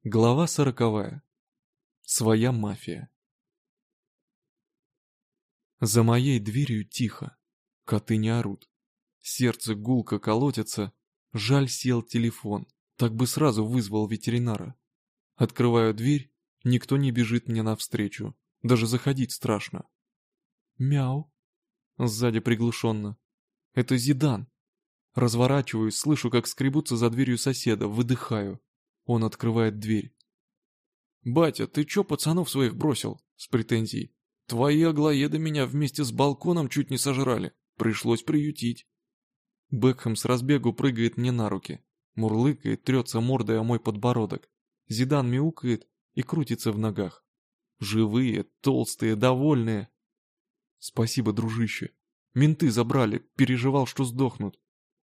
Глава 40. Своя мафия. За моей дверью тихо. Коты не орут. Сердце гулко колотится. Жаль, сел телефон. Так бы сразу вызвал ветеринара. Открываю дверь. Никто не бежит мне навстречу. Даже заходить страшно. Мяу. Сзади приглушенно. Это Зидан. Разворачиваюсь, слышу, как скребутся за дверью соседа. Выдыхаю. Он открывает дверь. «Батя, ты чё пацанов своих бросил?» С претензией. «Твои аглоеды меня вместе с балконом чуть не сожрали. Пришлось приютить». Бекхэм с разбегу прыгает мне на руки. Мурлыкает, трется мордой о мой подбородок. Зидан мяукает и крутится в ногах. Живые, толстые, довольные. «Спасибо, дружище. Менты забрали, переживал, что сдохнут».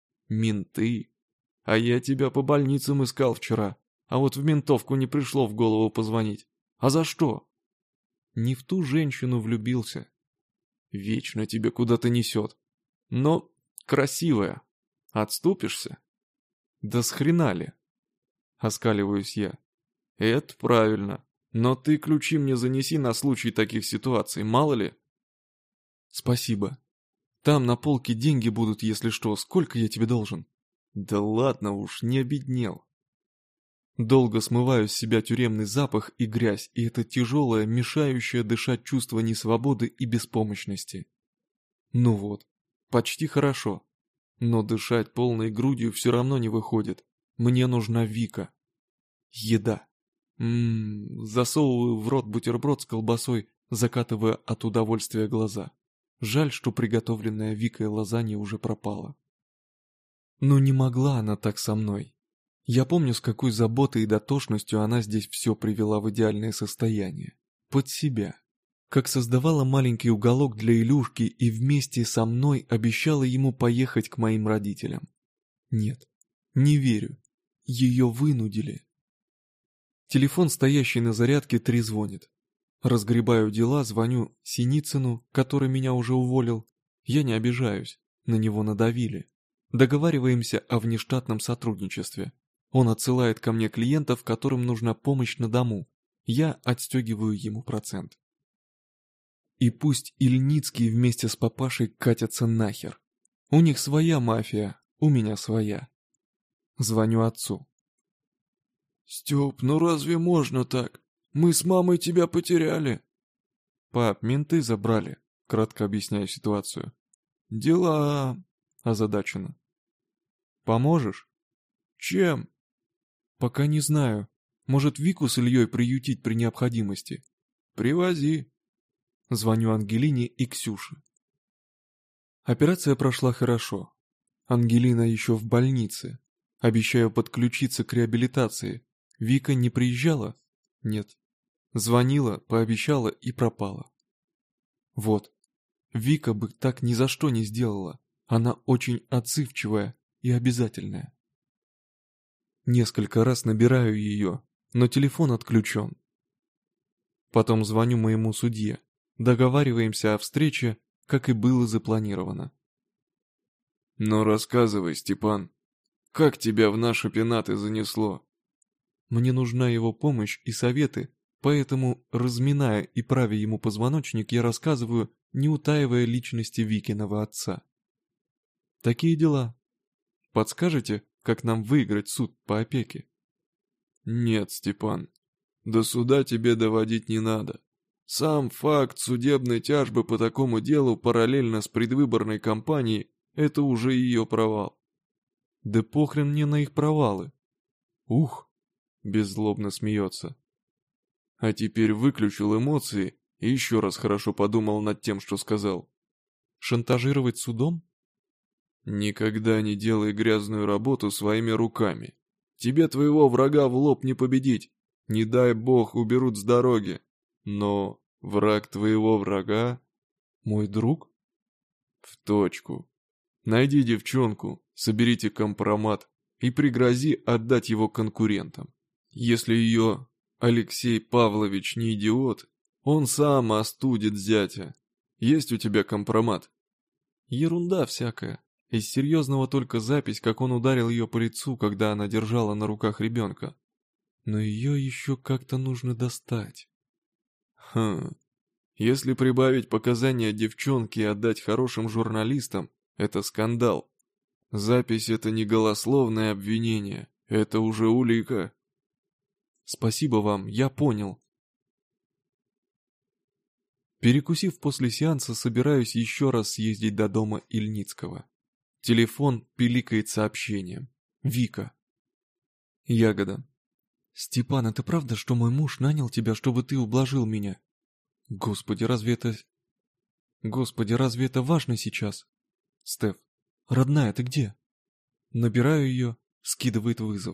«Менты? А я тебя по больницам искал вчера. А вот в ментовку не пришло в голову позвонить. А за что?» «Не в ту женщину влюбился». «Вечно тебе куда-то несет. Но красивая. Отступишься?» «Да с хрена ли?» Оскаливаюсь я. «Это правильно. Но ты ключи мне занеси на случай таких ситуаций, мало ли?» «Спасибо. Там на полке деньги будут, если что. Сколько я тебе должен?» «Да ладно уж, не обеднел». Долго смываю с себя тюремный запах и грязь, и это тяжелое, мешающее дышать чувство несвободы и беспомощности. Ну вот, почти хорошо. Но дышать полной грудью все равно не выходит. Мне нужна Вика. Еда. Засовываю в рот бутерброд с колбасой, закатывая от удовольствия глаза. Жаль, что приготовленная Викой лазанья уже пропала. Но не могла она так со мной. Я помню, с какой заботой и дотошностью она здесь все привела в идеальное состояние. Под себя. Как создавала маленький уголок для Илюшки и вместе со мной обещала ему поехать к моим родителям. Нет, не верю. Ее вынудили. Телефон, стоящий на зарядке, трезвонит. Разгребаю дела, звоню Синицыну, который меня уже уволил. Я не обижаюсь, на него надавили. Договариваемся о внештатном сотрудничестве. Он отсылает ко мне клиентов, которым нужна помощь на дому. Я отстегиваю ему процент. И пусть Ильницкий вместе с папашей катятся нахер. У них своя мафия, у меня своя. Звоню отцу. «Степ, ну разве можно так? Мы с мамой тебя потеряли». «Пап, менты забрали», кратко объясняю ситуацию. «Дела...» озадаченно. «Поможешь?» «Чем?» «Пока не знаю. Может, Вику с Ильей приютить при необходимости?» «Привози». Звоню Ангелине и Ксюше. Операция прошла хорошо. Ангелина еще в больнице. Обещаю подключиться к реабилитации. Вика не приезжала? Нет. Звонила, пообещала и пропала. Вот. Вика бы так ни за что не сделала. Она очень отзывчивая и обязательная. Несколько раз набираю ее, но телефон отключен. Потом звоню моему судье. Договариваемся о встрече, как и было запланировано. «Ну рассказывай, Степан, как тебя в наши пенаты занесло?» Мне нужна его помощь и советы, поэтому, разминая и правя ему позвоночник, я рассказываю, не утаивая личности Викиного отца. Такие дела. Подскажете, как нам выиграть суд по опеке? «Нет, Степан, до суда тебе доводить не надо. Сам факт судебной тяжбы по такому делу параллельно с предвыборной кампанией – это уже ее провал». «Да похрен мне на их провалы». «Ух!» – беззлобно смеется. «А теперь выключил эмоции и еще раз хорошо подумал над тем, что сказал». «Шантажировать судом?» «Никогда не делай грязную работу своими руками. Тебе твоего врага в лоб не победить. Не дай бог уберут с дороги. Но враг твоего врага — мой друг?» «В точку. Найди девчонку, соберите компромат и пригрози отдать его конкурентам. Если ее Алексей Павлович не идиот, он сам остудит зятя. Есть у тебя компромат?» «Ерунда всякая. Из серьезного только запись, как он ударил ее по лицу, когда она держала на руках ребенка». Но ее еще как-то нужно достать. Если прибавить показания девчонки и отдать хорошим журналистам, это скандал. Запись — это не голословное обвинение, это уже улика. Спасибо вам, я понял. Перекусив после сеанса, собираюсь еще раз съездить до дома Ильницкого. Телефон пиликает сообщением. Вика. Ягода. Степан, это правда, что мой муж нанял тебя, чтобы ты ублажил меня? Господи, разве это важно сейчас? Стеф. Родная, ты где? Набираю ее, скидывает вызов.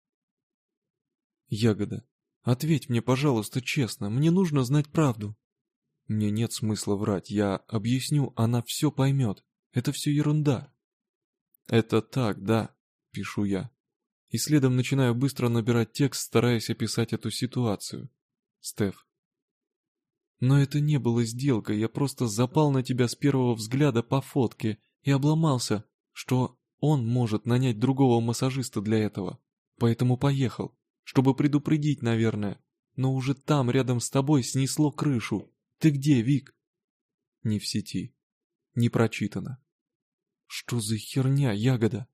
Ягода. Ответь мне, пожалуйста, честно, мне нужно знать правду. Мне нет смысла врать, я объясню, она все поймет. Это все ерунда. Это так, да, пишу я. И следом начинаю быстро набирать текст, стараясь описать эту ситуацию. Стеф. Но это не было сделкой, я просто запал на тебя с первого взгляда по фотке и обломался, что он может нанять другого массажиста для этого. Поэтому поехал, чтобы предупредить, наверное. Но уже там, рядом с тобой, снесло крышу. Ты где, Вик? Не в сети. Не прочитано. Что за херня, Ягода?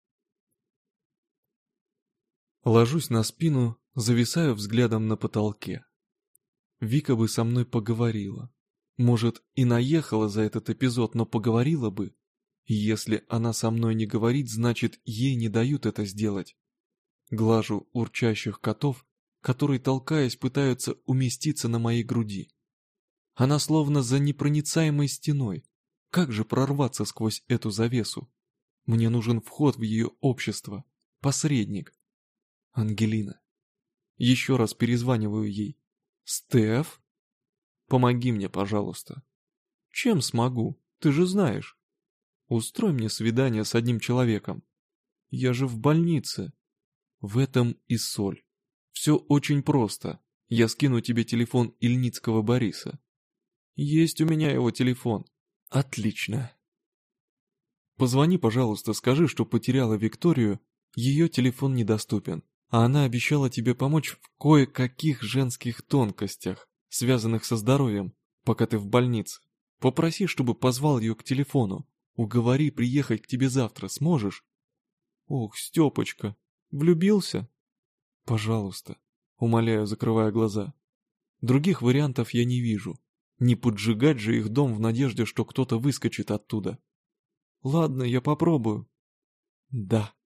Ложусь на спину, зависаю взглядом на потолке. Вика бы со мной поговорила. Может, и наехала за этот эпизод, но поговорила бы. Если она со мной не говорит, значит, ей не дают это сделать. Глажу урчащих котов, которые, толкаясь, пытаются уместиться на моей груди. Она словно за непроницаемой стеной. Как же прорваться сквозь эту завесу? Мне нужен вход в ее общество. Посредник. Ангелина. Еще раз перезваниваю ей. Стеф? Помоги мне, пожалуйста. Чем смогу? Ты же знаешь. Устрой мне свидание с одним человеком. Я же в больнице. В этом и соль. Все очень просто. Я скину тебе телефон Ильницкого Бориса. Есть у меня его телефон. Отлично. Позвони, пожалуйста, скажи, что потеряла Викторию, ее телефон недоступен, а она обещала тебе помочь в кое-каких женских тонкостях, связанных со здоровьем, пока ты в больнице. Попроси, чтобы позвал ее к телефону. Уговори приехать к тебе завтра, сможешь? Ох, Степочка, влюбился? Пожалуйста, умоляю, закрывая глаза. Других вариантов я не вижу. Не поджигать же их дом в надежде, что кто-то выскочит оттуда. Ладно, я попробую. Да.